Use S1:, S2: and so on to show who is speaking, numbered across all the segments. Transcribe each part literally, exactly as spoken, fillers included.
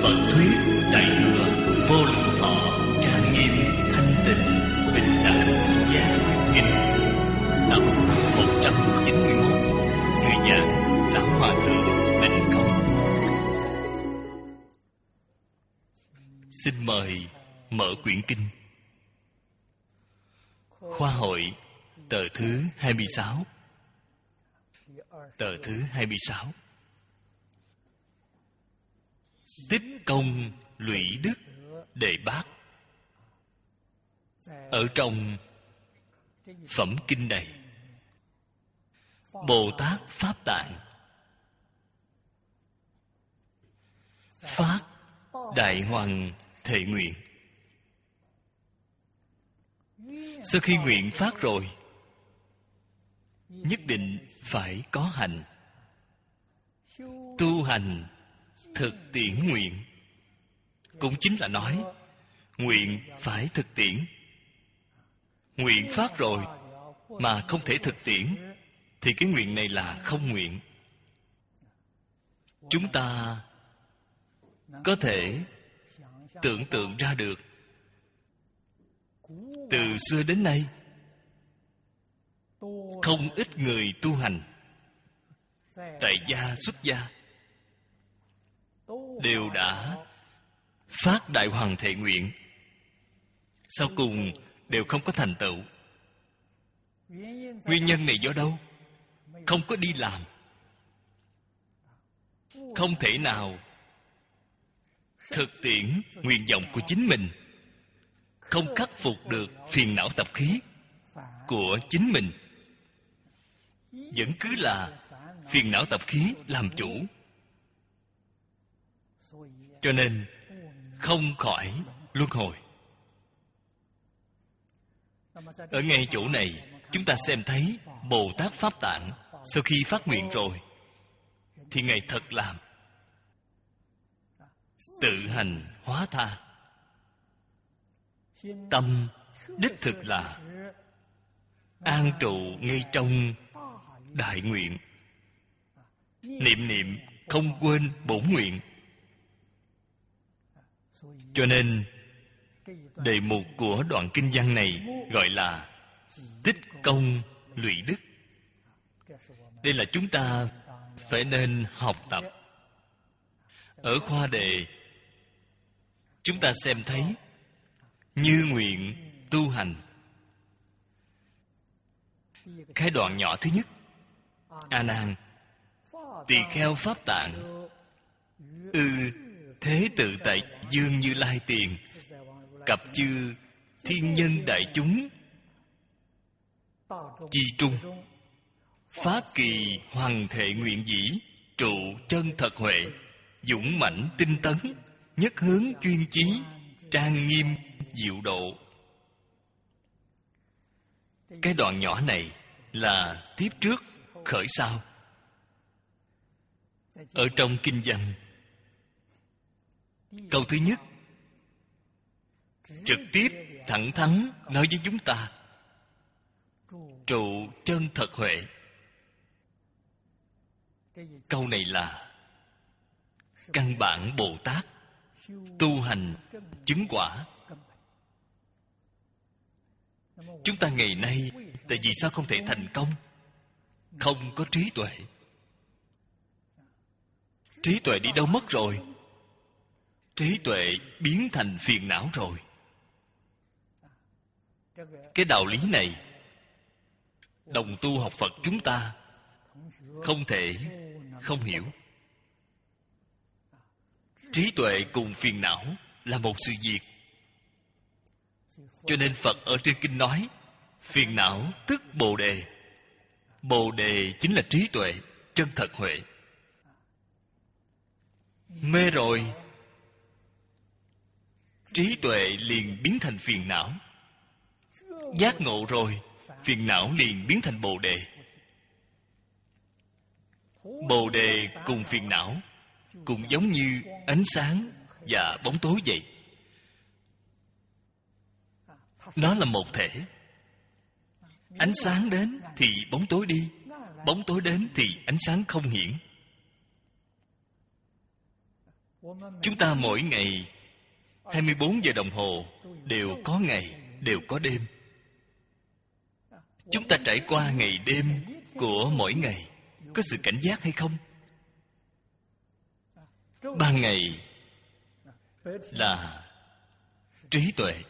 S1: Phật thuyết Đại thừa Vô Lượng Thọ trang nghiêm thanh tịnh bình đẳng giác kinh. Năm một trăm chín mươi mốt. Người giảng Lão Hòa Thượng Định Công. Xin mời mở quyển kinh. Khoa hội tờ thứ hai mươi sáu. Tờ thứ hai mươi sáu. Tích công lũy đức đề bác. Ở trong phẩm kinh này, Bồ Tát Pháp Tạng phát đại hoằng thệ nguyện. Sau khi nguyện phát rồi, nhất định phải có hành. Tu hành thực tiễn nguyện, cũng chính là nói nguyện phải thực tiễn. Nguyện phát rồi mà không thể thực tiễn thì cái nguyện này là không nguyện. Chúng ta có thể tưởng tượng ra được, từ xưa đến nay không ít người tu hành, tại gia xuất gia, đều đã phát đại hoằng thệ nguyện, sau cùng đều không có thành tựu. Nguyên nhân này do đâu? Không có đi làm, không thể nào thực tiễn nguyện vọng của chính mình, không khắc phục được phiền não tập khí của chính mình, vẫn cứ là phiền não tập khí làm chủ, cho nên không khỏi luân hồi. Ở ngay chỗ này, chúng ta xem thấy Bồ Tát Pháp Tạng sau khi phát nguyện rồi thì Ngài thật làm, tự hành hóa tha. Tâm đích thực là an trụ ngay trong đại nguyện, niệm niệm không quên bổn nguyện. Cho nên đề mục của đoạn kinh văn này gọi là tích công lũy đức. Đây là chúng ta phải nên học tập. Ở khoa đề, chúng ta xem thấy như nguyện tu hành. Cái đoạn nhỏ thứ nhất: A Nan, tỳ kheo Pháp Tạng ư thế tự tại Dương Như Lai tiền, cập chư thiên nhân đại chúng chi trung, phát kỳ hoằng thệ nguyện dĩ, trụ chân thật huệ, dũng mãnh tinh tấn, nhất hướng chuyên chí, trang nghiêm diệu độ. Cái đoạn nhỏ này là tiếp trước khởi sau. Ở trong kinh văn, câu thứ nhất trực tiếp thẳng thắn nói với chúng ta trụ chân thật huệ. Câu này là căn bản Bồ Tát tu hành chứng quả. Chúng ta ngày nay tại vì sao không thể thành công? Không có trí tuệ. Trí tuệ đi đâu mất rồi? Trí tuệ biến thành phiền não rồi. Cái đạo lý này, đồng tu học Phật chúng ta không thể không hiểu. Trí tuệ cùng phiền não là một sự việc. Cho nên Phật ở trên kinh nói phiền não tức Bồ đề. Bồ đề chính là trí tuệ chân thật huệ. Mê rồi, trí tuệ liền biến thành phiền não. Giác ngộ rồi, phiền não liền biến thành Bồ đề. Bồ đề cùng phiền não cũng giống như ánh sáng và bóng tối vậy. Nó là một thể. Ánh sáng đến thì bóng tối đi, bóng tối đến thì ánh sáng không hiển. Chúng ta mỗi ngày hai mươi bốn giờ đồng hồ đều có ngày, đều có đêm. Chúng ta trải qua ngày đêm của mỗi ngày, có sự cảnh giác hay không? Ban ngày là trí tuệ,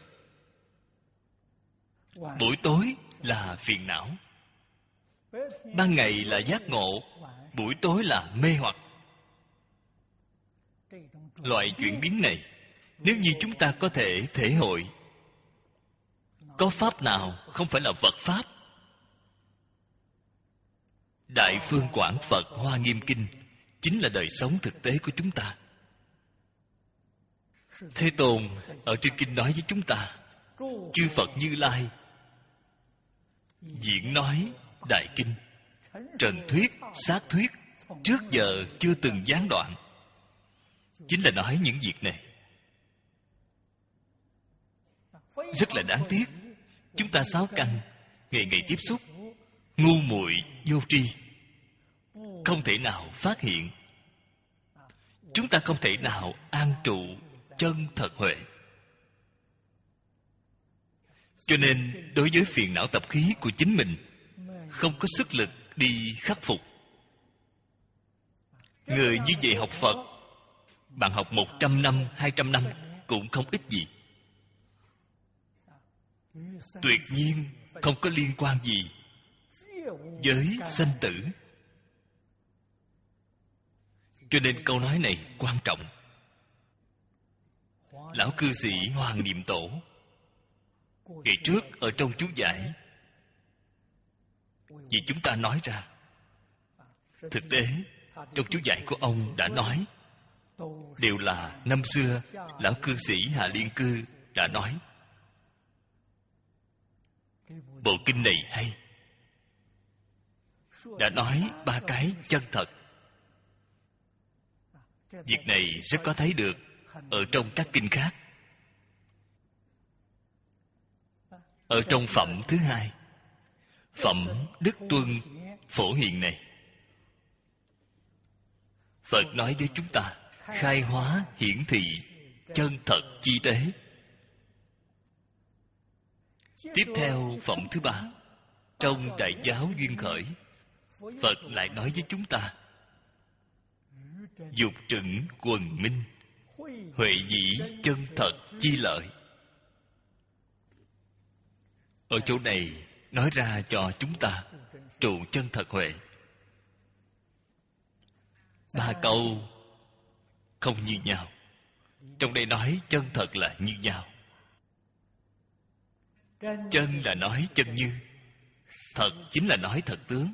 S1: buổi tối là phiền não. Ban ngày là giác ngộ, buổi tối là mê hoặc. Loại chuyển biến này, nếu như chúng ta có thể thể hội, có pháp nào không phải là Phật pháp? Đại Phương Quảng Phật Hoa Nghiêm Kinh chính là đời sống thực tế của chúng ta. Thế Tôn ở trên kinh nói với chúng ta, chư Phật Như Lai diễn nói đại kinh, trần thuyết, sát thuyết, trước giờ chưa từng gián đoạn, chính là nói những việc này. Rất là đáng tiếc, chúng ta sáu căn ngày ngày tiếp xúc, ngu muội vô tri, không thể nào phát hiện. Chúng ta không thể nào an trụ chân thật huệ. Cho nên đối với phiền não tập khí của chính mình, không có sức lực đi khắc phục. Người như vậy học Phật, bạn học một trăm năm, hai trăm năm cũng không ích gì. Tuyệt nhiên không có liên quan gì với sanh tử. Cho nên câu nói này quan trọng. Lão cư sĩ Hoàng Niệm Tổ ngày trước ở trong chú giải, vì chúng ta nói ra, thực tế trong chú giải của ông đã nói, đều là năm xưa lão cư sĩ Hà Liên Cư đã nói. Bộ kinh này hay, đã nói ba cái chân thật. Việc này rất có thấy được ở trong các kinh khác. Ở trong phẩm thứ hai, phẩm Đức Tuân Phổ Hiền này, Phật nói với chúng ta khai hóa hiển thị chân thật chi tế. Tiếp theo phẩm thứ ba, trong Đại Giáo Duyên Khởi, Phật lại nói với chúng ta dục trừng quần minh, huệ dĩ chân thật chi lợi. Ở chỗ này nói ra cho chúng ta trụ chân thật huệ. Ba câu không như nhau. Trong đây nói chân thật là như nhau. Chân là nói chân như, thật chính là nói thật tướng.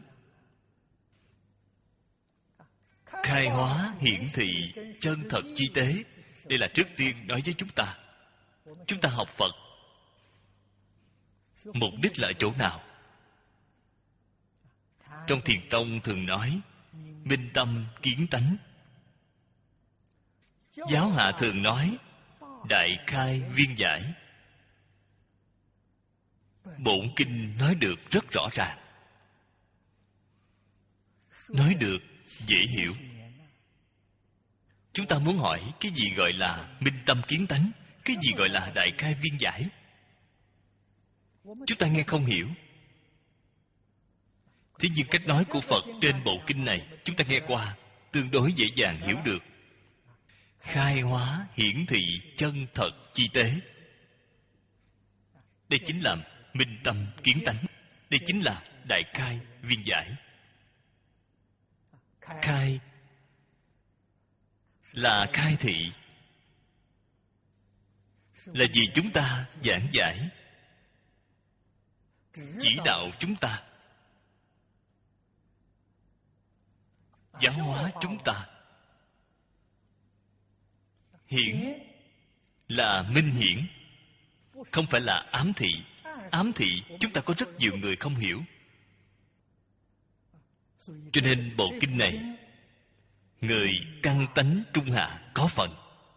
S1: Khai hóa hiển thị chân thật chi tế, đây là trước tiên nói với chúng ta. Chúng ta học Phật mục đích là ở chỗ nào? Trong Thiền Tông thường nói minh tâm kiến tánh. Giáo hạ thường nói đại khai viên giải. Bổn kinh nói được rất rõ ràng, nói được dễ hiểu. Chúng ta muốn hỏi cái gì gọi là minh tâm kiến tánh, cái gì gọi là đại khai viên giải, chúng ta nghe không hiểu. Thế nhưng cách nói của Phật trên bộ kinh này chúng ta nghe qua, tương đối dễ dàng hiểu được. Khai hóa hiển thị chân thật chi tế, đây chính là minh tâm kiến tánh, đây chính là đại khai viên giải. Khai là khai thị, là vì chúng ta giảng giải, chỉ đạo chúng ta, giáo hóa chúng ta. Hiển là minh hiển, không phải là ám thị. Ám thị chúng ta có rất nhiều người không hiểu. Cho nên bộ kinh này, người căn tánh trung hạ có phần.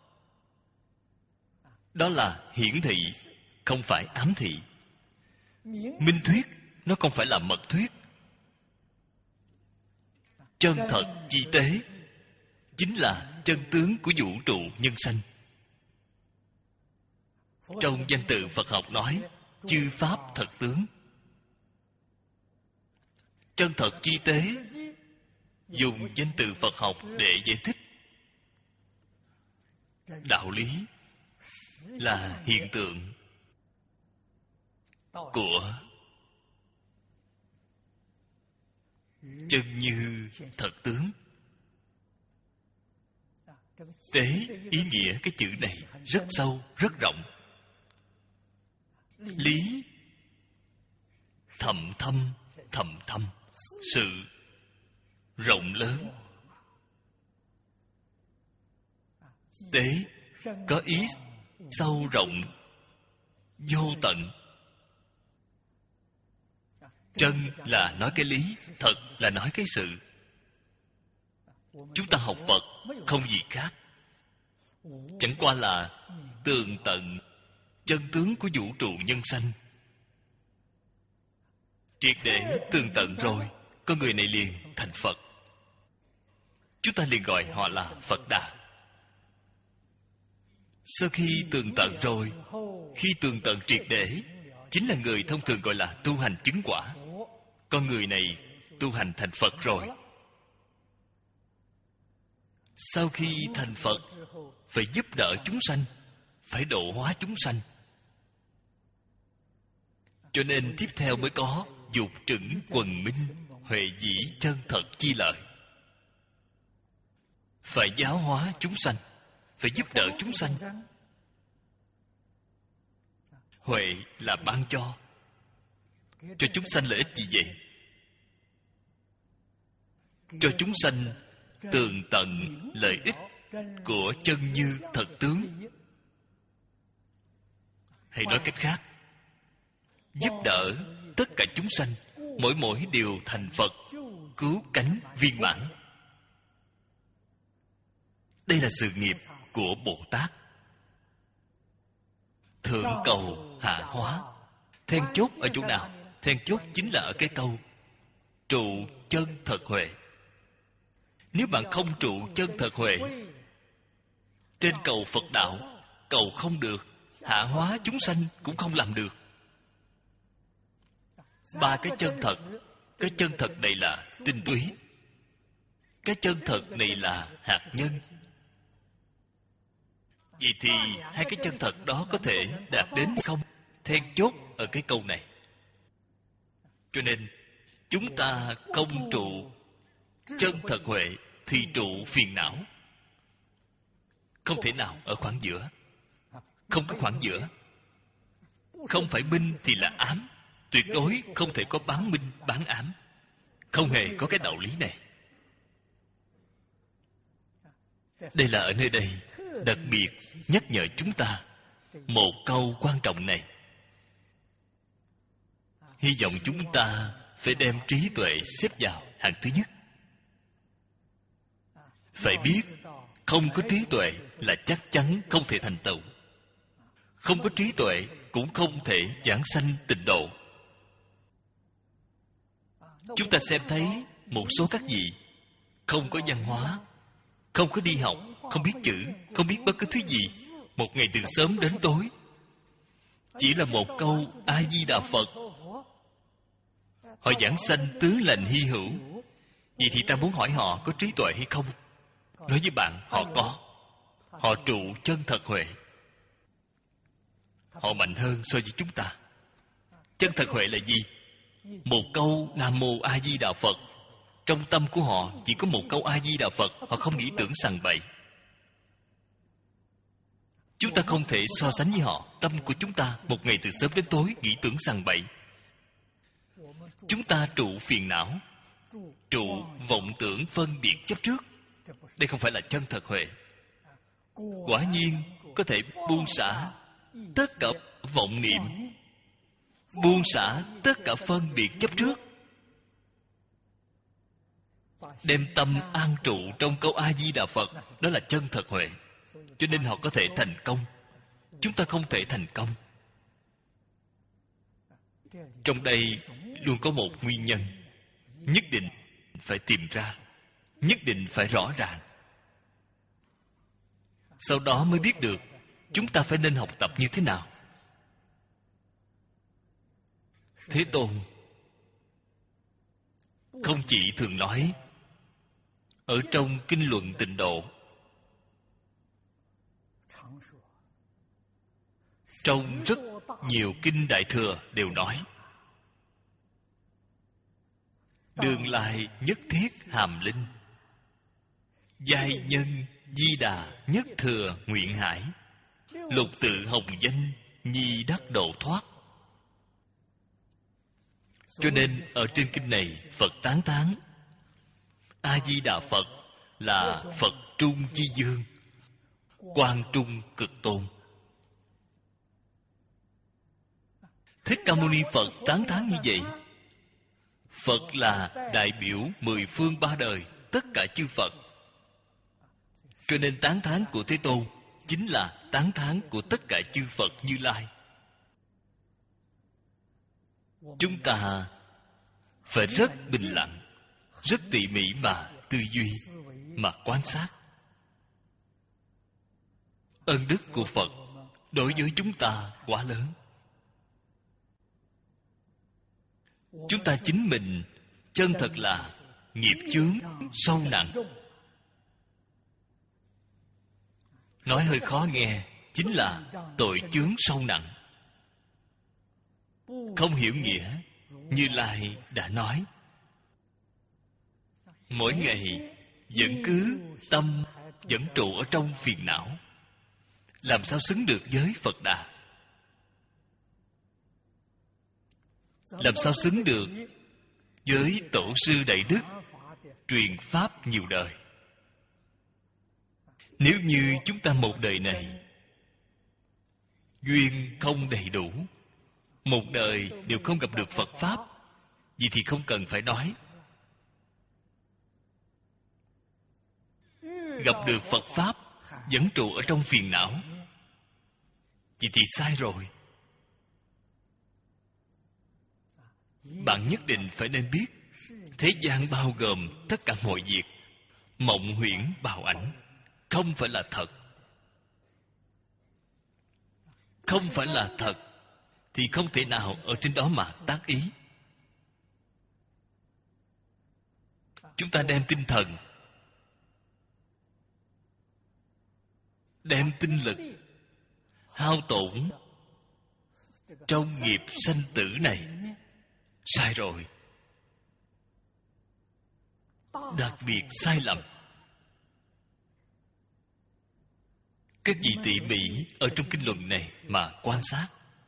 S1: Đó là hiển thị, không phải ám thị. Minh thuyết, nó không phải là mật thuyết. Chân thật chi tế chính là chân tướng của vũ trụ nhân sanh. Trong danh từ Phật học nói chư pháp thật tướng. Chân thật chi tế dùng danh từ Phật học để giải thích. Đạo lý là hiện tượng của chân như thật tướng. Tế ý nghĩa cái chữ này rất sâu, rất rộng. Lý thầm thâm, thầm thâm, sự rộng lớn. Tế có ý sâu rộng, vô tận. Chân là nói cái lý, thật là nói cái sự. Chúng ta học Phật không gì khác, chẳng qua là tường tận chân tướng của vũ trụ nhân sanh. Triệt để tường tận rồi, con người này liền thành Phật. Chúng ta liền gọi họ là Phật Đà. Sau khi tường tận rồi, khi tường tận triệt để, chính là người thông thường gọi là tu hành chứng quả. Con người này tu hành thành Phật rồi. Sau khi thành Phật, phải giúp đỡ chúng sanh, phải độ hóa chúng sanh. Cho nên tiếp theo mới có dục trửng quần minh, huệ dĩ chân thật chi lợi. Phải giáo hóa chúng sanh, phải giúp đỡ chúng sanh. Huệ là ban cho. Cho chúng sanh lợi ích gì vậy? Cho chúng sanh tường tận lợi ích của chân như thật tướng. Hay nói cách khác, giúp đỡ tất cả chúng sanh, mỗi mỗi đều thành Phật, cứu cánh viên mãn. Đây là sự nghiệp của Bồ Tát. Thượng cầu hạ hóa. Then chốt ở chỗ nào? Then chốt chính là ở cái câu trụ chân thật huệ. Nếu bạn không trụ chân thật huệ, trên cầu Phật đạo cầu không được, hạ hóa chúng sanh cũng không làm được. Ba cái chân thật. Cái chân thật này là tinh túy, cái chân thật này là hạt nhân. Vậy thì hai cái chân thật đó có thể đạt đến hay không? Then chốt ở cái câu này. Cho nên chúng ta không trụ chân thật huệ thì trụ phiền não. Không thể nào ở khoảng giữa. Không có khoảng giữa. Không phải minh thì là ám. Tuyệt đối không thể có bán minh bán ám. Không hề có cái đạo lý này. Đây là ở nơi đây đặc biệt nhắc nhở chúng ta một câu quan trọng này. Hy vọng chúng ta phải đem trí tuệ xếp vào hàng thứ nhất. Phải biết không có trí tuệ là chắc chắn không thể thành tựu. Không có trí tuệ cũng không thể giảng sanh tịnh độ. Chúng ta xem thấy một số các vị không có văn hóa, không có đi học, không biết chữ, không biết bất cứ thứ gì, một ngày từ sớm đến tối chỉ là một câu A Di Đà Phật, họ giảng sanh tướng lành hy hữu. Vậy thì ta muốn hỏi họ có trí tuệ hay không? Nói với bạn, họ có. Họ trụ chân thật huệ. Họ mạnh hơn so với chúng ta. Chân thật huệ là gì? Một câu Nam Mô A Di Đà Phật, trong tâm của họ chỉ có một câu A Di Đà Phật. Họ không nghĩ tưởng sằng bậy. Chúng ta không thể so sánh với họ. Tâm của chúng ta một ngày từ sớm đến tối nghĩ tưởng sằng bậy. Chúng ta trụ phiền não, trụ vọng tưởng phân biệt chấp trước. Đây không phải là chân thật huệ. Quả nhiên có thể buông xả tất cả vọng niệm, buông xả tất cả phân biệt chấp trước, đem tâm an trụ trong câu A Di Đà Phật. Đó là chân thật huệ. Cho nên họ có thể thành công. Chúng ta không thể thành công. Trong đây luôn có một nguyên nhân nhất định phải tìm ra, nhất định phải rõ ràng. sau đó mới biết được chúng ta phải nên học tập như thế nào. Thế Tôn không chỉ thường nói ở trong kinh luận Tịnh Độ, trong rất nhiều kinh Đại Thừa đều nói Đường lai nhất thiết hàm linh, giai nhân di đà nhất thừa nguyện hải, lục tự hồng danh nhi đắc độ thoát. Cho nên ở trên kinh này Phật tán thán A Di Đà Phật là Phật trung chi dương, quang trung cực tôn. Thích Ca Mâu Ni Phật tán thán như vậy. Phật là đại biểu mười phương ba đời tất cả chư Phật. Cho nên tán thán của Thế Tôn chính là tán thán của tất cả chư Phật Như Lai. Chúng ta phải rất bình lặng, rất tỉ mỉ mà tư duy, mà quan sát. Ân đức của Phật đối với chúng ta quá lớn. Chúng ta chính mình chân thật là nghiệp chướng sâu nặng. Nói hơi khó nghe, chính là tội chướng sâu nặng. Không hiểu nghĩa, Như Lai đã nói, mỗi ngày vẫn cứ tâm vẫn trụ ở trong phiền não, làm sao xứng được với Phật Đà? Làm sao xứng được với Tổ sư Đại Đức truyền Pháp nhiều đời? Nếu như chúng ta một đời này duyên không đầy đủ, một đời đều không gặp được Phật Pháp, vậy thì không cần phải nói. Gặp được Phật Pháp vẫn trụ ở trong phiền não, vậy thì sai rồi. Bạn nhất định phải nên biết, thế gian bao gồm tất cả mọi việc, mộng huyễn bào ảnh, không phải là thật. Không phải là thật thì không thể nào ở trên đó mà tác ý. Chúng ta đem tinh thần, đem tinh lực hao tổn trong nghiệp sanh tử này, sai rồi. Đặc biệt sai lầm. Các vị tỉ mỉ ở trong kinh luận này mà quan sát.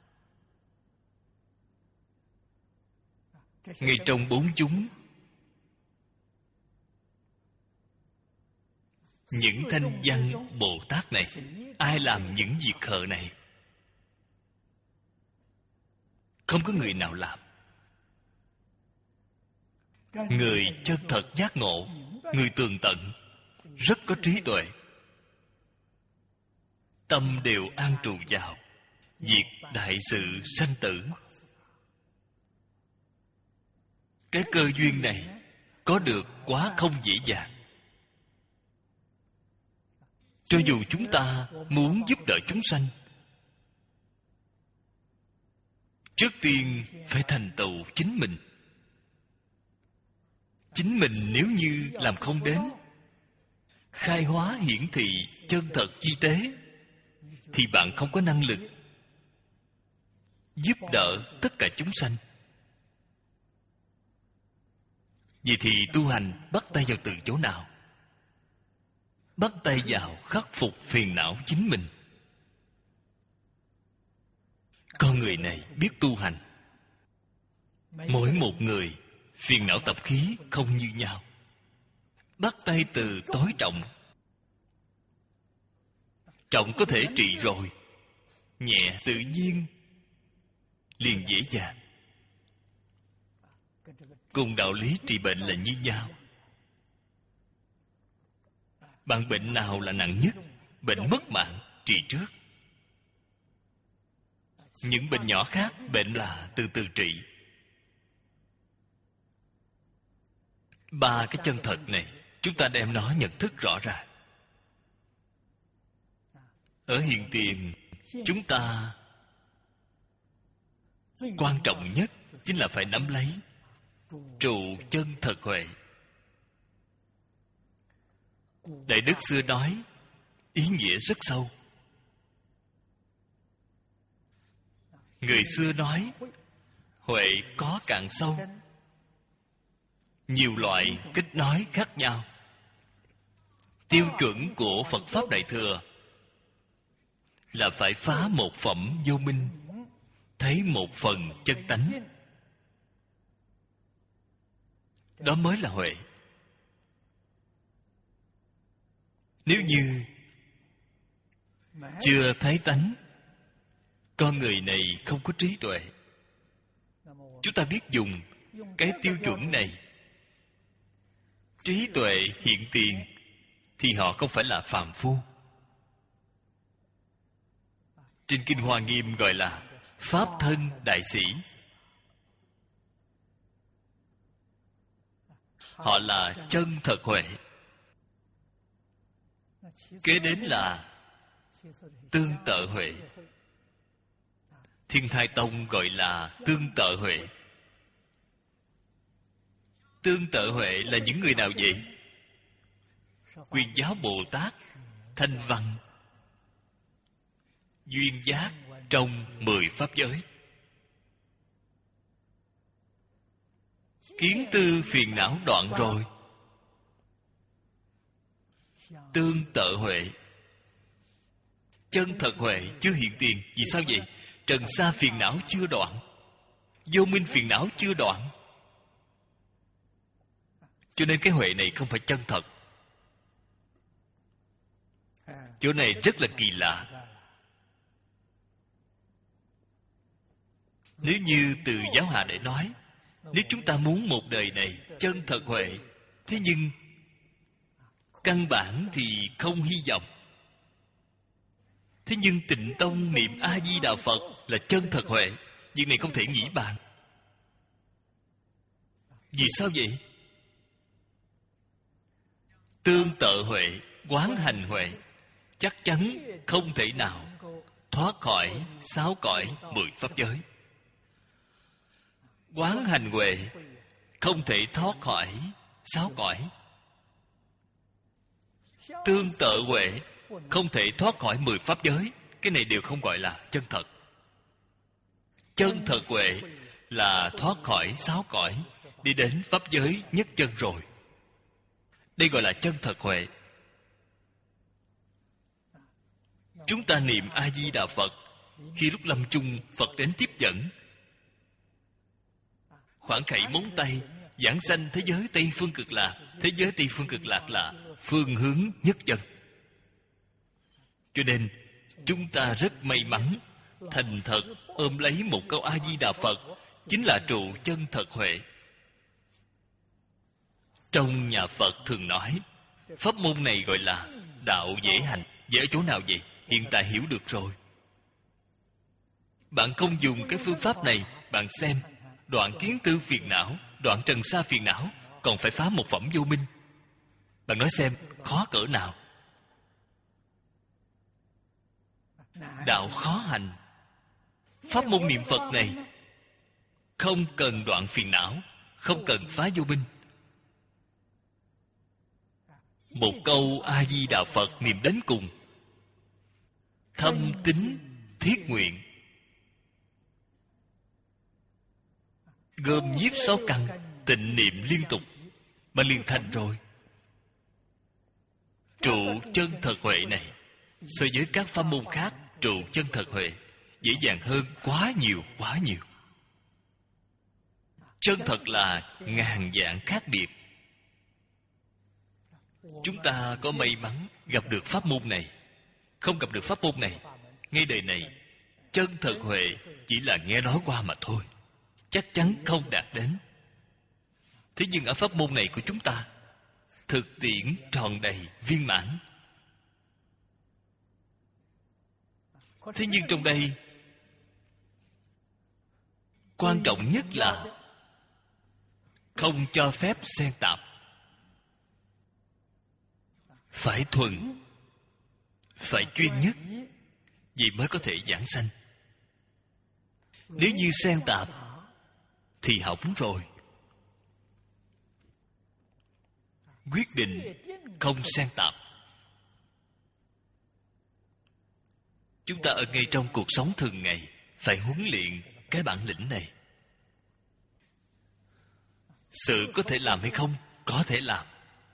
S1: Ngay trong bốn chúng, những thanh văn Bồ Tát này, ai làm những việc khờ này? Không có người nào làm. Người chân thật giác ngộ, người tường tận, rất có trí tuệ, tâm đều an trụ vào việc đại sự sanh tử. Cái cơ duyên này có được quá không dễ dàng. Cho dù chúng ta muốn giúp đỡ chúng sanh, trước tiên phải thành tựu chính mình. Chính mình nếu như làm không đến, khai hóa hiển thị chân thật chi tế, thì bạn không có năng lực giúp đỡ tất cả chúng sanh. Vậy thì tu hành bắt tay vào từ chỗ nào? Bắt tay vào khắc phục phiền não chính mình. Con người này biết tu hành, mỗi một người phiền não tập khí không như nhau. Bắt tay từ tối trọng. Trọng có thể trị rồi, nhẹ tự nhiên liền dễ dàng. Cùng đạo lý trị bệnh là như nhau. Bạn bệnh nào là nặng nhất? Bệnh mất mạng, trị trước. Những bệnh nhỏ khác, bệnh là từ từ trị. Ba cái chân thật này, chúng ta đem nó nhận thức rõ ràng. Ở hiện tiền, chúng ta quan trọng nhất chính là phải nắm lấy trụ chân thật huệ. Đại đức xưa nói ý nghĩa rất sâu. Người xưa nói huệ có cạn sâu, nhiều loại cách nói khác nhau. Tiêu chuẩn của Phật Pháp Đại Thừa là phải phá một phẩm vô minh, thấy một phần chân tánh. Đó mới là huệ. Nếu như chưa thấy tánh, con người này không có trí tuệ, chúng ta biết dùng cái tiêu chuẩn này, trí tuệ hiện tiền, thì họ không phải là phàm phu. Trên Kinh Hoa Nghiêm gọi là Pháp thân đại sĩ. Họ là chân thật huệ. Kế đến là tương tự huệ. Thiên Thai Tông gọi là tương tự huệ. Tương tự huệ là những người nào vậy? Quyền Giáo Bồ Tát, Thanh Văn, duyên giác trong mười pháp giới. Kiến tư phiền não đoạn rồi. Tương tự huệ. Chân thật huệ chưa hiện tiền. Vì sao vậy? Trần sa phiền não chưa đoạn, vô minh phiền não chưa đoạn, cho nên cái huệ này không phải chân thật. Chỗ này rất là kỳ lạ. Nếu như từ giáo hạ để nói, nếu chúng ta muốn một đời này chân thật huệ, thế nhưng căn bản thì không hy vọng. Thế nhưng Tịnh Tông niệm A-di-đà Phật là chân thật huệ. Việc này không thể nghĩ bàn. Vì sao vậy? Tương tự huệ, quán hành huệ chắc chắn không thể nào thoát khỏi sáu cõi mười pháp giới. Quán hành huệ không thể thoát khỏi sáu cõi. Tương tự huệ không thể thoát khỏi mười pháp giới. Cái này đều không gọi là chân thật. Chân thật huệ là thoát khỏi sáu cõi, đi đến pháp giới nhất chân rồi. Đây gọi là chân thật huệ. Chúng ta niệm A-di-đà Phật, khi lúc lâm chung Phật đến tiếp dẫn, khoảng khẩy móng tay, giảng sanh thế giới Tây Phương Cực Lạc. Thế giới Tây Phương Cực Lạc là phương hướng nhất chân. Cho nên chúng ta rất may mắn, thành thật ôm lấy một câu A-di-đà Phật, chính là trụ chân thật huệ. Trong nhà Phật thường nói, pháp môn này gọi là đạo dễ hành. Dễ ở chỗ nào vậy? Hiện tại hiểu được rồi. Bạn không dùng cái phương pháp này, bạn xem, đoạn kiến tư phiền não, đoạn trần sa phiền não, còn phải phá một phẩm vô minh. Bạn nói xem, khó cỡ nào? Đạo khó hành. Pháp môn niệm Phật này không cần đoạn phiền não, không cần phá vô minh. Một câu A-di-đà Phật niệm đến cùng, thâm tín thiết nguyện, gom nhiếp sáu căn, tịnh niệm liên tục, mà liền thành rồi. Trụ chân thật huệ này so với các pháp môn khác, trụ chân thật huệ dễ dàng hơn quá nhiều quá nhiều. Chân thật là ngàn vạn khác biệt. Chúng ta có may mắn gặp được pháp môn này. Không gặp được pháp môn này, ngay đời này chân thật huệ chỉ là nghe nói qua mà thôi, chắc chắn không đạt đến. Thế nhưng ở pháp môn này của chúng ta, thực tiễn tròn đầy viên mãn. Thế nhưng trong đây quan trọng nhất là không cho phép xen tạp. Phải thuần, phải chuyên nhất, vậy mới có thể giảng sanh. Nếu như xen tạp thì hỏng rồi. Quyết định không xen tạp. Chúng ta ở ngay trong cuộc sống thường ngày phải huấn luyện cái bản lĩnh này. Sự có thể làm hay không? Có thể làm.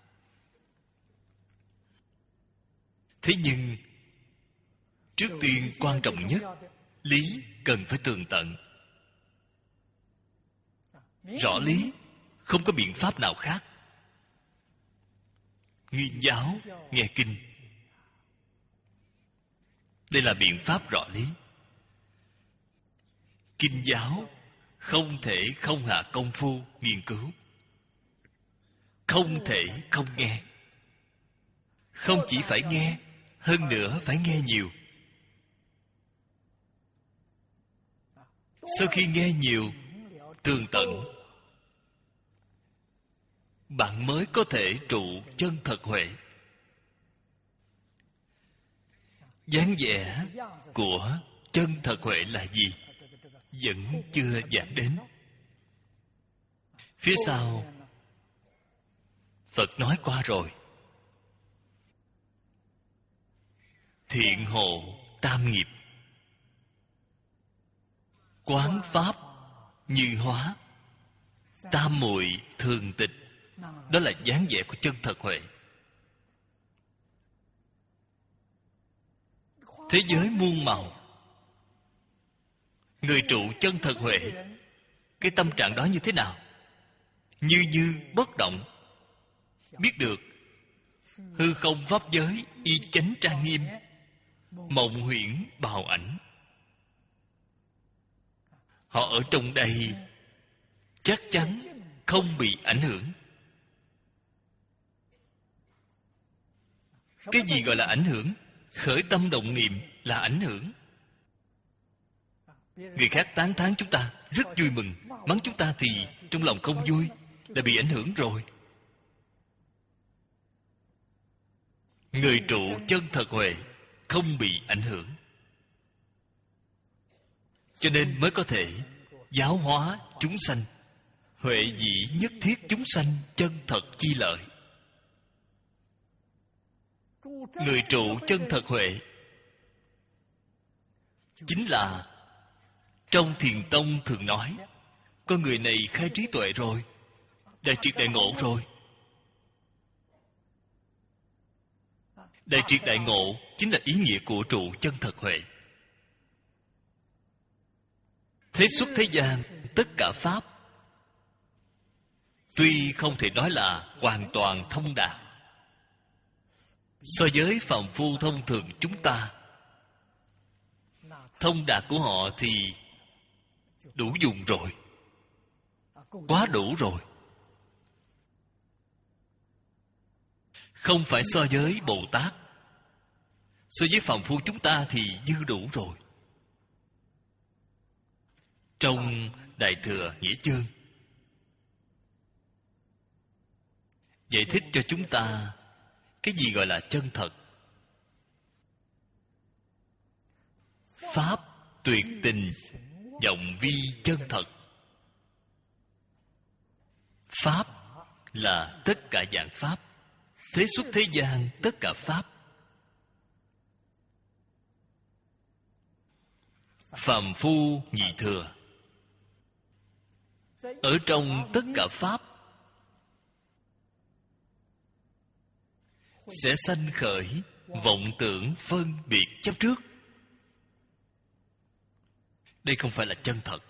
S1: Thế nhưng trước tiên quan trọng nhất, lý cần phải tường tận. Rõ lý, không có biện pháp nào khác. Nguyên giáo, nghe kinh. Đây là biện pháp rõ lý. Kinh giáo không thể không hạ công phu nghiên cứu. Không thể không nghe. Không chỉ phải nghe, hơn nữa phải nghe nhiều. Sau khi nghe nhiều, tường tận, bạn mới có thể trụ chân thật huệ. Dáng vẻ của chân thật huệ là gì? Vẫn chưa giảng đến. Phía sau Phật nói qua rồi. Thiện hộ tam nghiệp, quán pháp như hóa, tam muội thường tịch. Đó là dáng vẻ của chân thật huệ. Thế giới muôn màu, người trụ chân thật huệ, cái tâm trạng đó như thế nào? Như như bất động. Biết được hư không pháp giới y chánh trang nghiêm, mộng huyễn bào ảnh. Họ ở trong đây chắc chắn không bị ảnh hưởng. Cái gì gọi là ảnh hưởng? Khởi tâm động niệm là ảnh hưởng. Người khác tán thán chúng ta rất vui mừng, mắng chúng ta thì trong lòng không vui, là bị ảnh hưởng rồi. Người trụ chân thật huệ không bị ảnh hưởng, cho nên mới có thể giáo hóa chúng sanh. Huệ dĩ nhất thiết chúng sanh chân thật chi lợi. Người trụ chân thật huệ chính là trong Thiền Tông thường nói, con người này khai trí tuệ rồi, đại triệt đại ngộ rồi. Đại triệt đại ngộ chính là ý nghĩa của trụ chân thật huệ. Thế xuất thế gian tất cả pháp tuy không thể nói là hoàn toàn thông đạt, so với phàm phu thông thường chúng ta, thông đạt của họ thì đủ dùng rồi, quá đủ rồi. Không phải so với Bồ Tát, so với phàm phu chúng ta thì dư đủ rồi. Trong Đại Thừa Nghĩa Chương giải thích cho chúng ta cái gì gọi là chân thật. Pháp tuyệt tình vọng vi chân thật. Pháp là tất cả dạng pháp. Thế xuất thế gian tất cả pháp. Phàm phu nhị thừa, ở trong tất cả pháp sẽ sanh khởi vọng tưởng phân biệt chấp trước. Đây không phải là chân thật.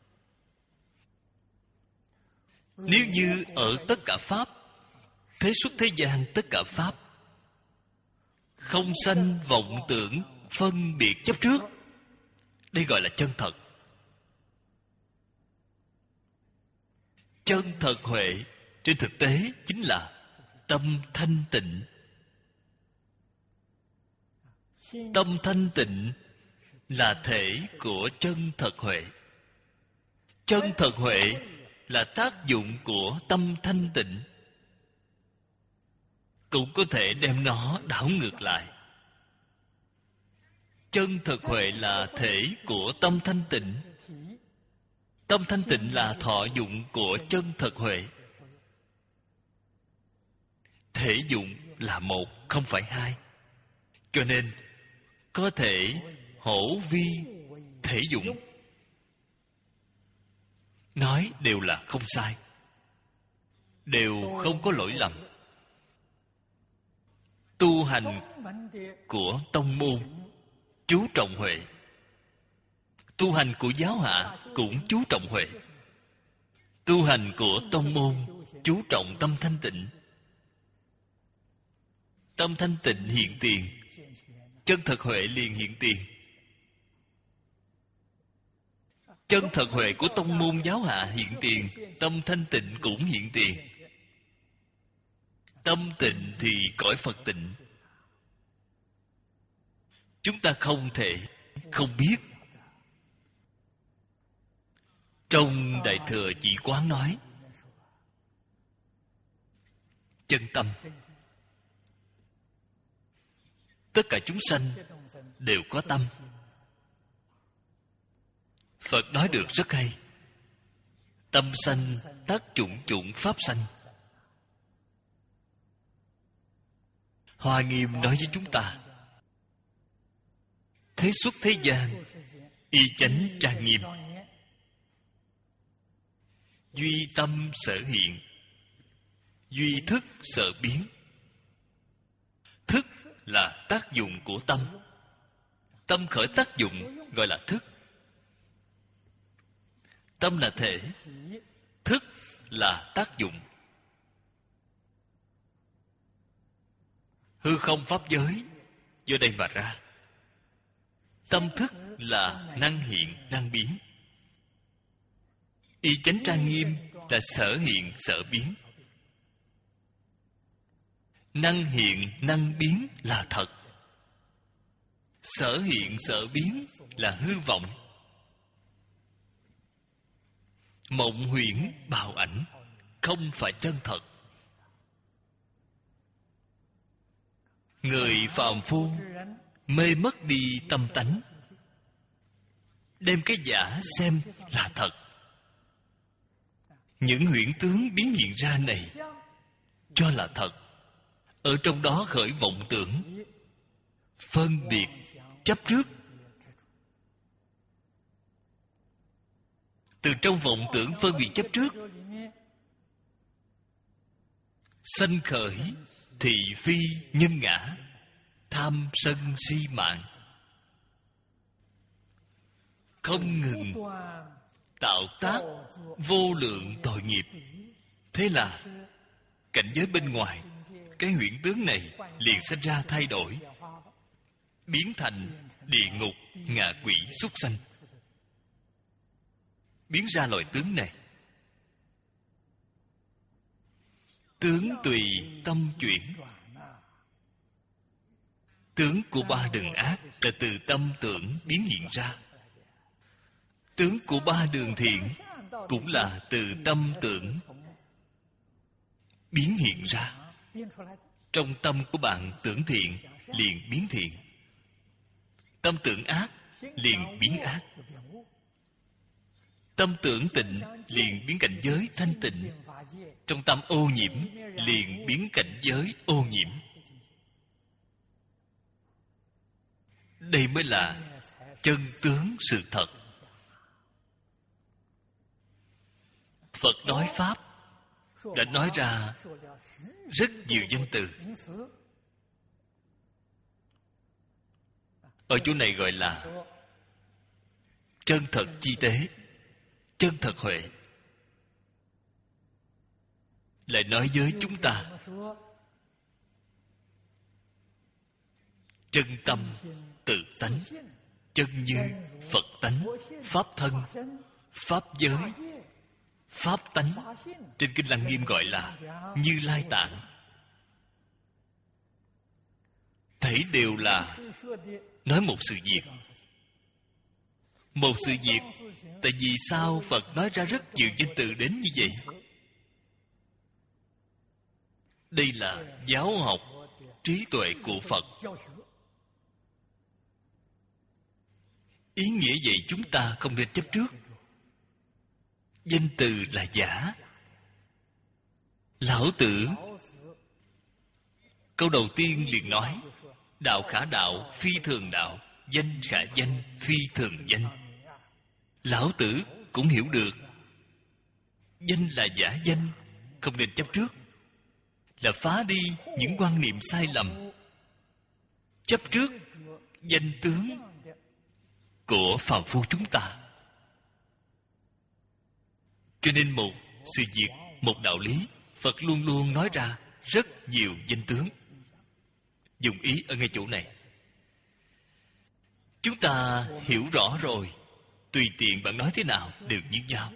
S1: Nếu như ở tất cả pháp, thế xuất thế gian tất cả pháp không sanh vọng tưởng phân biệt chấp trước, đây gọi là chân thật. Chân thật huệ trên thực tế chính là tâm thanh tịnh. Tâm thanh tịnh là thể của chân thật huệ. Chân thật huệ là tác dụng của tâm thanh tịnh. Cũng có thể đem nó đảo ngược lại. Chân thật huệ là thể của tâm thanh tịnh. Tâm thanh tịnh là thọ dụng của chân thật huệ. Thể dụng là một, không phải hai. Cho nên có thể hổ vi thể dụng, nói đều là không sai, đều không có lỗi lầm. Tu hành của tông môn chú trọng huệ, tu hành của giáo hạ cũng chú trọng huệ. Tu hành của tông môn chú trọng tâm thanh tịnh. Tâm thanh tịnh hiện tiền, chân thật huệ liền hiện tiền. Chân thật huệ của tông môn giáo hạ hiện tiền, tâm thanh tịnh cũng hiện tiền. Tâm tịnh thì cõi Phật tịnh. Chúng ta không thể không biết. Trong Đại Thừa Chỉ Quán nói, chân tâm, tất cả chúng sanh đều có tâm. Phật nói được rất hay. Tâm sanh tác chủng chủng pháp sanh. Hoa Nghiêm nói với chúng ta, thế xuất thế gian, y chánh trang nghiêm, duy tâm sở hiện, duy thức sở biến. Thức là tác dụng của tâm. Tâm khởi tác dụng gọi là thức. Tâm là thể, thức là tác dụng. Hư không pháp giới do đây mà ra. Tâm thức là năng hiện, năng biến. Y chánh trang nghiêm là sở hiện, sở biến. Năng hiện, năng biến là thật. Sở hiện, sở biến là hư vọng. Mộng huyễn, bào ảnh, không phải chân thật. Người phàm phu mê mất đi tâm tánh, đem cái giả xem là thật. Những huyễn tướng biến hiện ra này cho là thật. Ở trong đó khởi vọng tưởng, phân biệt, chấp trước. Từ trong vọng tưởng phân biệt chấp trước sanh khởi thị phi nhân ngã, tham sân si mạng, không ngừng tạo tác vô lượng tội nghiệp. Thế là cảnh giới bên ngoài, cái huyễn tướng này liền sinh ra thay đổi, biến thành địa ngục, ngạ quỷ, súc sanh. Biến ra loại tướng này. Tướng tùy tâm chuyển. Tướng của ba đường ác là từ tâm tưởng biến hiện ra. Tướng của ba đường thiện cũng là từ tâm tưởng biến hiện ra. Trong tâm của bạn tưởng thiện liền biến thiện, tâm tưởng ác liền biến ác. Tâm tưởng tịnh liền biến cảnh giới thanh tịnh. Trong tâm ô nhiễm liền biến cảnh giới ô nhiễm. Đây mới là chân tướng sự thật. Phật nói Pháp đã nói ra rất nhiều danh từ. Ở chỗ này gọi là chân thật chi tế, chân thật huệ. Lại nói với chúng ta chân tâm tự tánh, chân như Phật tánh, pháp thân, pháp giới, pháp tánh. Trên Kinh Lăng Nghiêm gọi là Như Lai Tạng. Thảy đều là nói một sự việc. Một sự việc. Tại vì sao Phật nói ra rất nhiều danh từ đến như vậy? Đây là giáo học trí tuệ của Phật. Ý nghĩa vậy chúng ta không nên chấp trước. Danh từ là giả. Lão Tử câu đầu tiên liền nói: đạo khả đạo, phi thường đạo; danh khả danh, phi thường danh. Lão Tử cũng hiểu được danh là giả danh, không nên chấp trước, là phá đi những quan niệm sai lầm chấp trước danh tướng của phàm phu chúng ta. Cho nên một sự việc, một đạo lý, Phật luôn luôn nói ra rất nhiều danh tướng. Dùng ý ở ngay chỗ này. Chúng ta hiểu rõ rồi, tùy tiện bạn nói thế nào đều như nhau.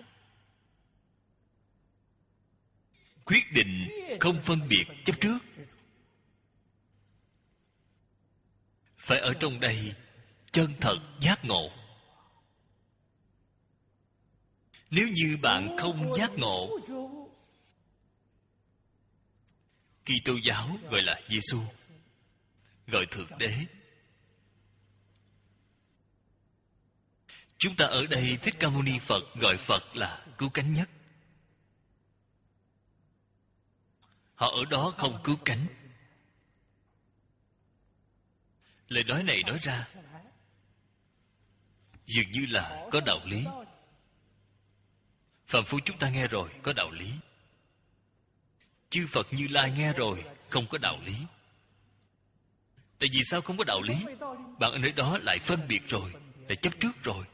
S1: Quyết định không phân biệt chấp trước. Phải ở trong đây chân thật giác ngộ. Nếu như bạn không giác ngộ, Kitô giáo gọi là Giêsu, gọi Thượng Đế. Chúng ta ở đây Thích Ca Mâu Ni Phật gọi Phật là cứu cánh nhất. Họ ở đó không cứu cánh. Lời nói này nói ra dường như là có đạo lý. Phàm phu chúng ta nghe rồi có đạo lý, chư Phật Như Lai nghe rồi không có đạo lý. Tại vì sao không có đạo lý? Bạn ở nơi đó lại phân biệt rồi, lại chấp trước rồi.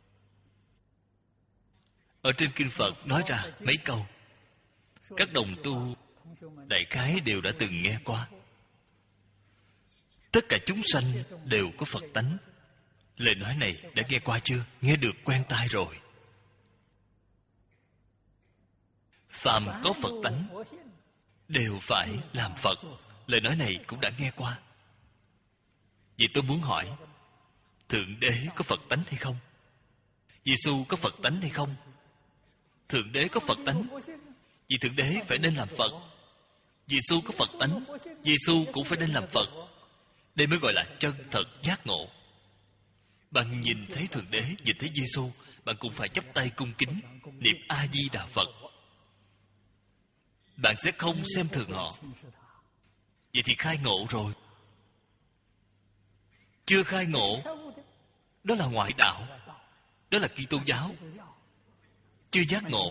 S1: Ở trên kinh Phật nói ra mấy câu, các đồng tu đại khái đều đã từng nghe qua. Tất cả chúng sanh đều có Phật tánh. Lời nói này đã nghe qua chưa? Nghe được quen tai rồi. Phàm có Phật tánh đều phải làm Phật. Lời nói này cũng đã nghe qua. Vậy tôi muốn hỏi, Thượng Đế có Phật tánh hay không? Giêsu có Phật tánh hay không? Thượng Đế có Phật tánh, vì Thượng Đế phải nên làm Phật. Giêsu có Phật tánh, Giêsu cũng phải nên làm Phật. Đây mới gọi là chân thật giác ngộ. Bạn nhìn thấy Thượng Đế, nhìn thấy Giêsu, bạn cũng phải chắp tay cung kính niệm A Di Đà Phật. Bạn sẽ không xem thường họ. Vậy thì khai ngộ rồi. Chưa khai ngộ, đó là ngoại đạo, đó là Kitô giáo. Chưa giác ngộ.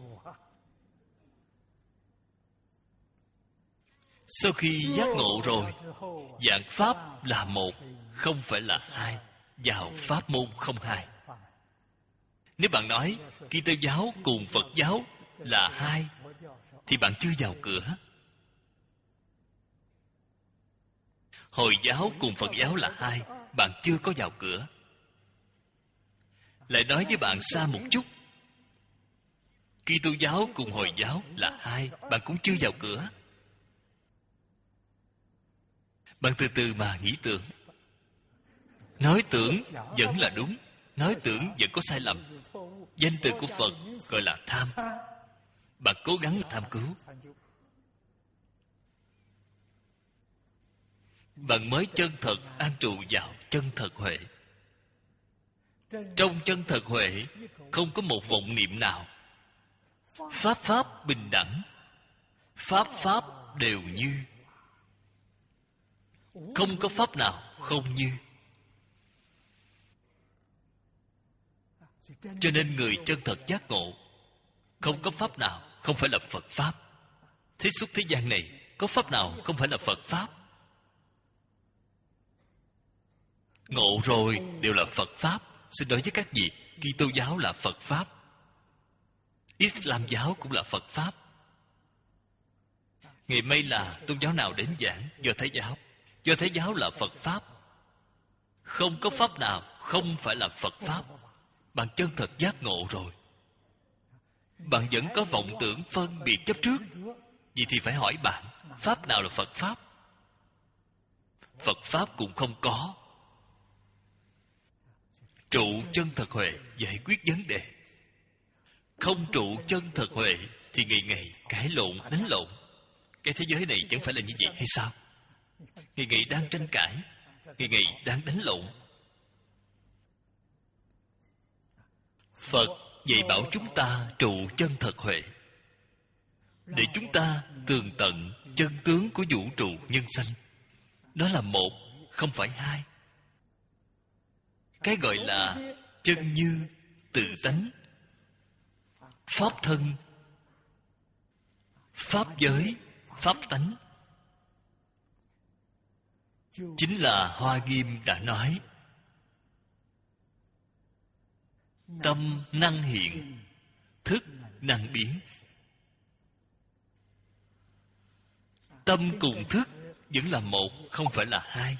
S1: Sau khi giác ngộ rồi, dạng pháp là một, không phải là hai. Vào pháp môn không hai. Nếu bạn nói Kitô giáo cùng Phật giáo là hai, thì bạn chưa vào cửa. Hồi giáo cùng Phật giáo là hai, bạn chưa có vào cửa. Lại nói với bạn xa một chút, Kitô giáo cùng Hồi giáo là hai, bạn cũng chưa vào cửa. Bạn từ từ mà nghĩ tưởng. Nói tưởng vẫn là đúng, nói tưởng vẫn có sai lầm. Danh từ của Phật gọi là tham. Bạn cố gắng tham cứu, bạn mới chân thật an trụ vào chân thật huệ. Trong chân thật huệ không có một vọng niệm nào. Pháp pháp bình đẳng, pháp pháp đều như. Không có pháp nào không như. Cho nên người chân thật giác ngộ, không có pháp nào không phải là Phật pháp. Thế xuất thế gian này có pháp nào không phải là Phật pháp? Ngộ rồi đều là Phật pháp. Xin nói với các vị, Kitô giáo là Phật pháp, Islam giáo cũng là Phật pháp. Ngày mai là tôn giáo nào đến giảng? Do Thái giáo. Do Thái giáo là Phật pháp. Không có pháp nào không phải là Phật pháp. Bạn chân thật giác ngộ rồi. Bạn vẫn có vọng tưởng phân biệt chấp trước. Vậy thì phải hỏi bạn, pháp nào là Phật pháp? Phật pháp cũng không có. Trụ chân thật huệ giải quyết vấn đề. Không trụ chân thật huệ thì ngày ngày cãi lộn, đánh lộn. Cái thế giới này chẳng phải là như vậy hay sao? Ngày ngày đang tranh cãi, ngày ngày đang đánh lộn. Phật dạy bảo chúng ta trụ chân thật huệ, để chúng ta tường tận chân tướng của vũ trụ nhân sanh. Đó là một, không phải hai. Cái gọi là chân như, tự tánh, pháp thân, pháp giới, pháp tánh, chính là Hoa Nghiêm đã nói: tâm năng hiện, thức năng biến. Tâm cùng thức vẫn là một, không phải là hai.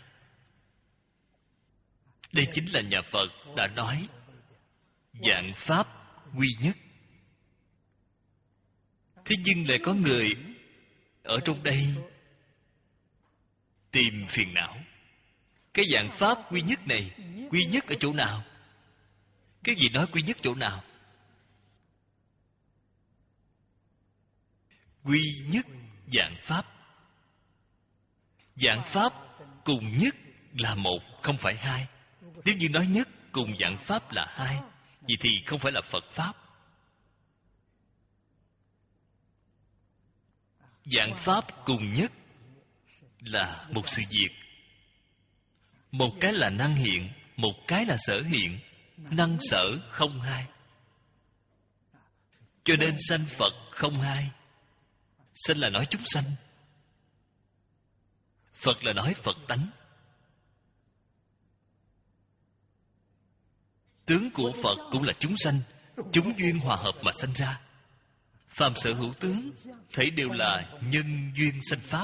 S1: Đây chính là nhà Phật đã nói vạn pháp quy nhất. Thế nhưng lại có người ở trong đây tìm phiền não. Cái vạn pháp quy nhất này, quy nhất ở chỗ nào? Cái gì nói quy nhất chỗ nào? Quy nhất vạn pháp. Vạn pháp cùng nhất là một, không phải hai. Nếu như nói nhất cùng vạn pháp là hai, vậy thì không phải là Phật Pháp. Vạn pháp cùng nhất là một sự việc. Một cái là năng hiện, một cái là sở hiện. Năng sở không hai. Cho nên sanh Phật không hai. Sanh là nói chúng sanh, Phật là nói Phật tánh. Tướng của Phật cũng là chúng sanh, chúng duyên hòa hợp mà sanh ra. Phàm sở hữu tướng thấy đều là nhân duyên sanh pháp,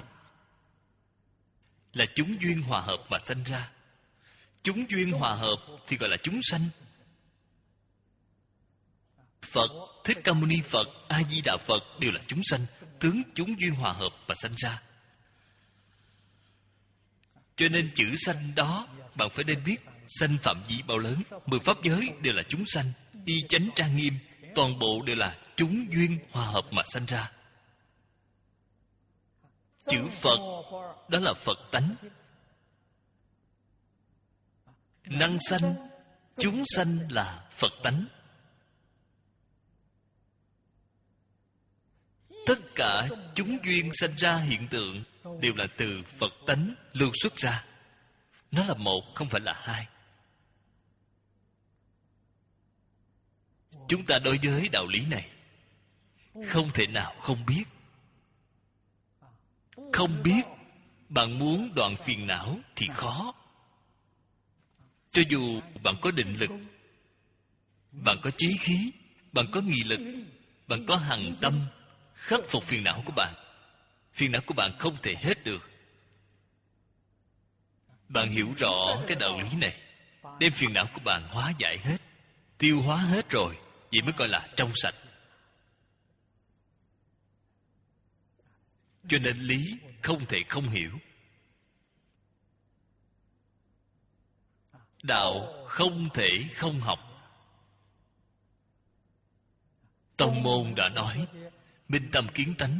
S1: là chúng duyên hòa hợp mà sanh ra. Chúng duyên hòa hợp thì gọi là chúng sanh. Phật, Thích Ca Mâu Ni Phật, A Di Đà Phật đều là chúng sanh, tướng chúng duyên hòa hợp mà sanh ra. Cho nên chữ sanh đó bạn phải nên biết sanh phạm vi bao lớn. Mười pháp giới đều là chúng sanh, y chánh trang nghiêm, toàn bộ đều là chúng duyên hòa hợp mà sanh ra. Chữ Phật đó là Phật tánh. Năng sanh, chúng sanh là Phật tánh. Tất cả chúng duyên sanh ra hiện tượng đều là từ Phật tánh lưu xuất ra. Nó là một, không phải là hai. Chúng ta đối với đạo lý này không thể nào không biết. Không biết, bạn muốn đoạn phiền não thì khó. Cho dù bạn có định lực, bạn có chí khí, bạn có nghị lực, bạn có hằng tâm khắc phục phiền não của bạn, phiền não của bạn không thể hết được. Bạn hiểu rõ cái đạo lý này, đem phiền não của bạn hóa giải hết, tiêu hóa hết rồi, vậy mới gọi là trong sạch. Cho nên lý không thể không hiểu. Đạo không thể không học. Tông môn đã nói minh tâm kiến tánh.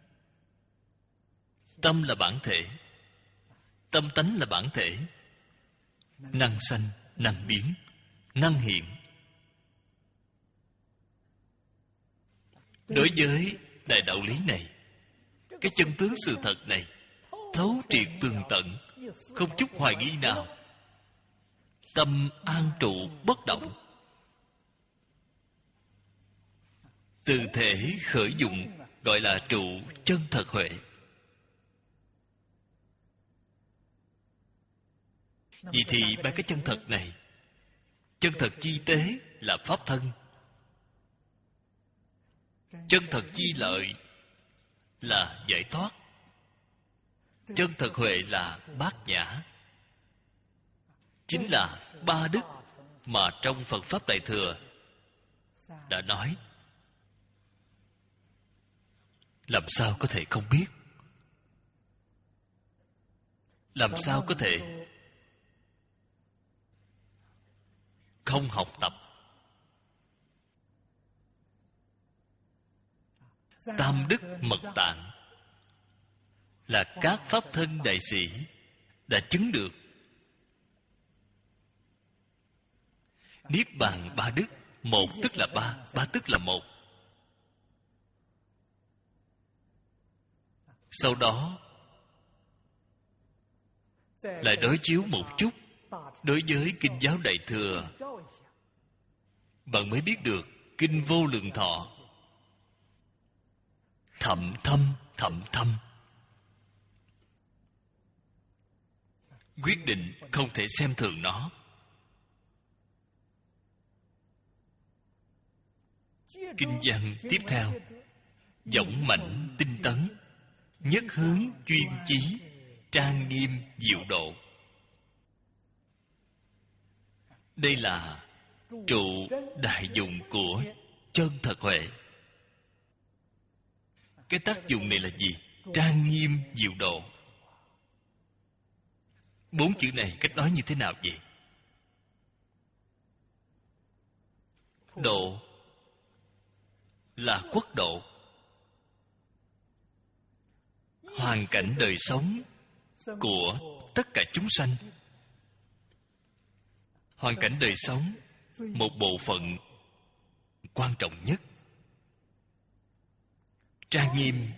S1: Tâm là bản thể, tâm tánh là bản thể. Năng sanh, năng biến, năng hiện. Đối với đại đạo lý này, cái chân tướng sự thật này thấu triệt tường tận, không chút hoài nghi nào. Tâm an trụ bất động, từ thể khởi dụng, gọi là trụ chân thật huệ. Vậy thì ba cái chân thật này, chân thật chi tế là pháp thân, chân thật chi lợi là giải thoát, chân thật huệ là bát nhã. Chính là ba đức mà trong Phật Pháp Đại Thừa đã nói. Làm sao có thể không biết? Làm sao có thể không học tập? Tam đức mật tạng là các pháp thân đại sĩ đã chứng được. Niết bàn ba đức Một tức là ba, ba tức là một. Sau đó lại đối chiếu một chút đối với Kinh giáo Đại Thừa, bạn mới biết được Kinh Vô Lượng Thọ thậm thâm thậm thâm. Quyết định không thể xem thường nó. Kinh văn tiếp theo, dõng mãnh tinh tấn, nhất hướng chuyên chí, trang nghiêm diệu độ. Đây là trụ đại dụng của chân thật huệ. Cái tác dụng này là gì? Trang nghiêm diệu độ. Bốn chữ này cách nói như thế nào vậy? Độ là quốc độ, hoàn cảnh đời sống của tất cả chúng sanh. Hoàn cảnh đời sống, một bộ phận quan trọng nhất. Trang nghiêm,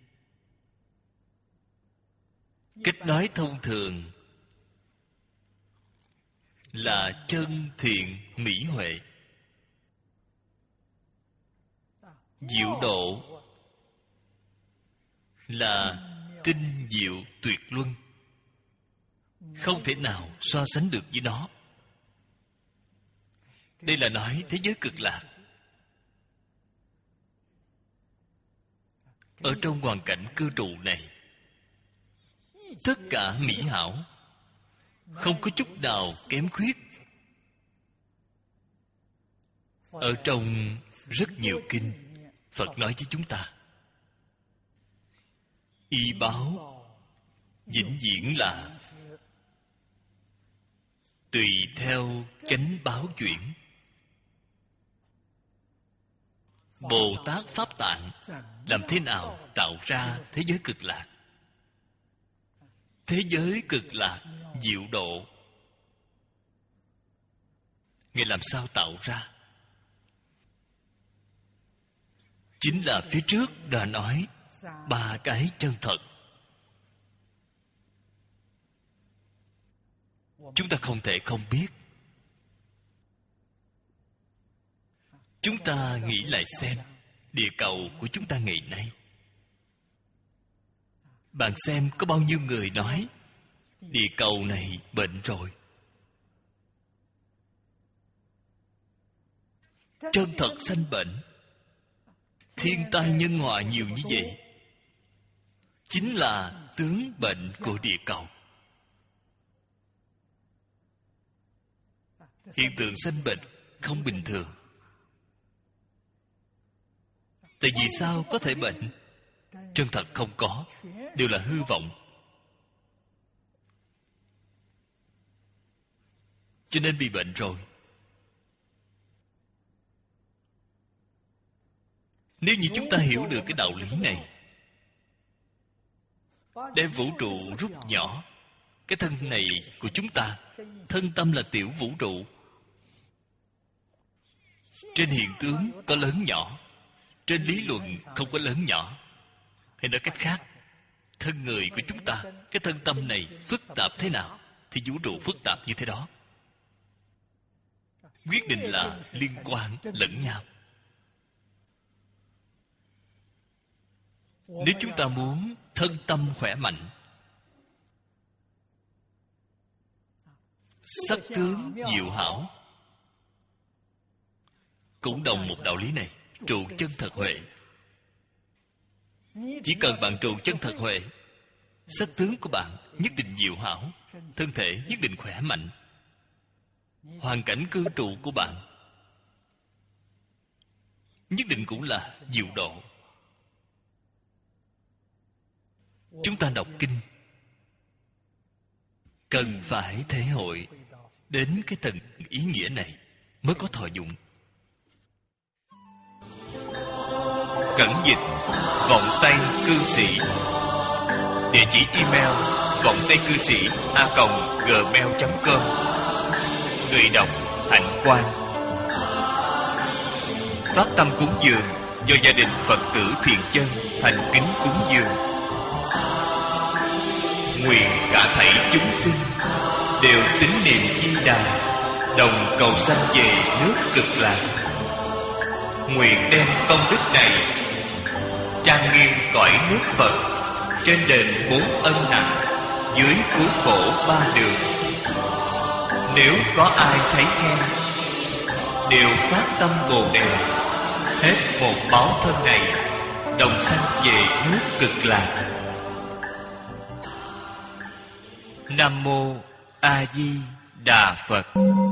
S1: cách nói thông thường là chân thiện mỹ huệ. Diệu độ là tinh diệu tuyệt luân, không thể nào so sánh được với nó. Đây là nói thế giới cực lạc. Ở trong hoàn cảnh cư trụ này, tất cả mỹ hảo, không có chút nào kém khuyết. Ở trong rất nhiều kinh, Phật nói với chúng ta, y báo vĩnh viễn là tùy theo chánh báo chuyển. Bồ Tát Pháp Tạng làm thế nào tạo ra thế giới cực lạc? Thế giới cực lạc diệu độ, Ngài làm sao tạo ra? Chính là phía trước đã nói ba cái chân thật. Chúng ta không thể không biết. Chúng ta nghĩ lại xem địa cầu của chúng ta ngày nay. Bạn xem có bao nhiêu người nói địa cầu này bệnh rồi. Chân thật sanh bệnh, thiên tai nhân họa nhiều như vậy, chính là tướng bệnh của địa cầu. Hiện tượng sanh bệnh không bình thường. Tại vì sao có thể bệnh? Chân thật không có, đều là hư vọng. Cho nên bị bệnh rồi. Nếu như chúng ta hiểu được cái đạo lý này, đem vũ trụ rút nhỏ, cái thân này của chúng ta, thân tâm là tiểu vũ trụ, trên hiện tướng có lớn nhỏ, trên lý luận không có lớn nhỏ. Hay nói cách khác, thân người của chúng ta, cái thân tâm này phức tạp thế nào thì vũ trụ phức tạp như thế đó. Quyết định là liên quan lẫn nhau. Nếu chúng ta muốn thân tâm khỏe mạnh, sắc tướng diệu hảo, cũng đồng một đạo lý này, trụ chân thật huệ. Chỉ cần bạn trụ chân thật huệ, sắc tướng của bạn nhất định diệu hảo, thân thể nhất định khỏe mạnh, hoàn cảnh cư trụ của bạn nhất định cũng là diệu độ. Chúng ta đọc kinh cần phải thể hội đến cái tầng ý nghĩa này mới có thọ dụng. Cẩn dịch vọng tây cư sĩ. Địa chỉ email vọng tây cư sĩ a còng gmail chấm com. Người đọc Hạnh Quang. phát tâm cúng dường do gia đình Phật tử thiện chân thành kính cúng dường. Nguyện cả thảy chúng sinh đều tín niệm Di Đà, đồng cầu sanh về nước Cực Lạc. Nguyện đem công đức này trang nghiêm cõi nước Phật, trên đền bốn ân nặng, dưới cứu khổ ba đường. Nếu có ai thấy khen, đều phát tâm Bồ Đề, hết một báo thân này, đồng sanh về nước Cực Lạc. Nam mô A Di Đà Phật.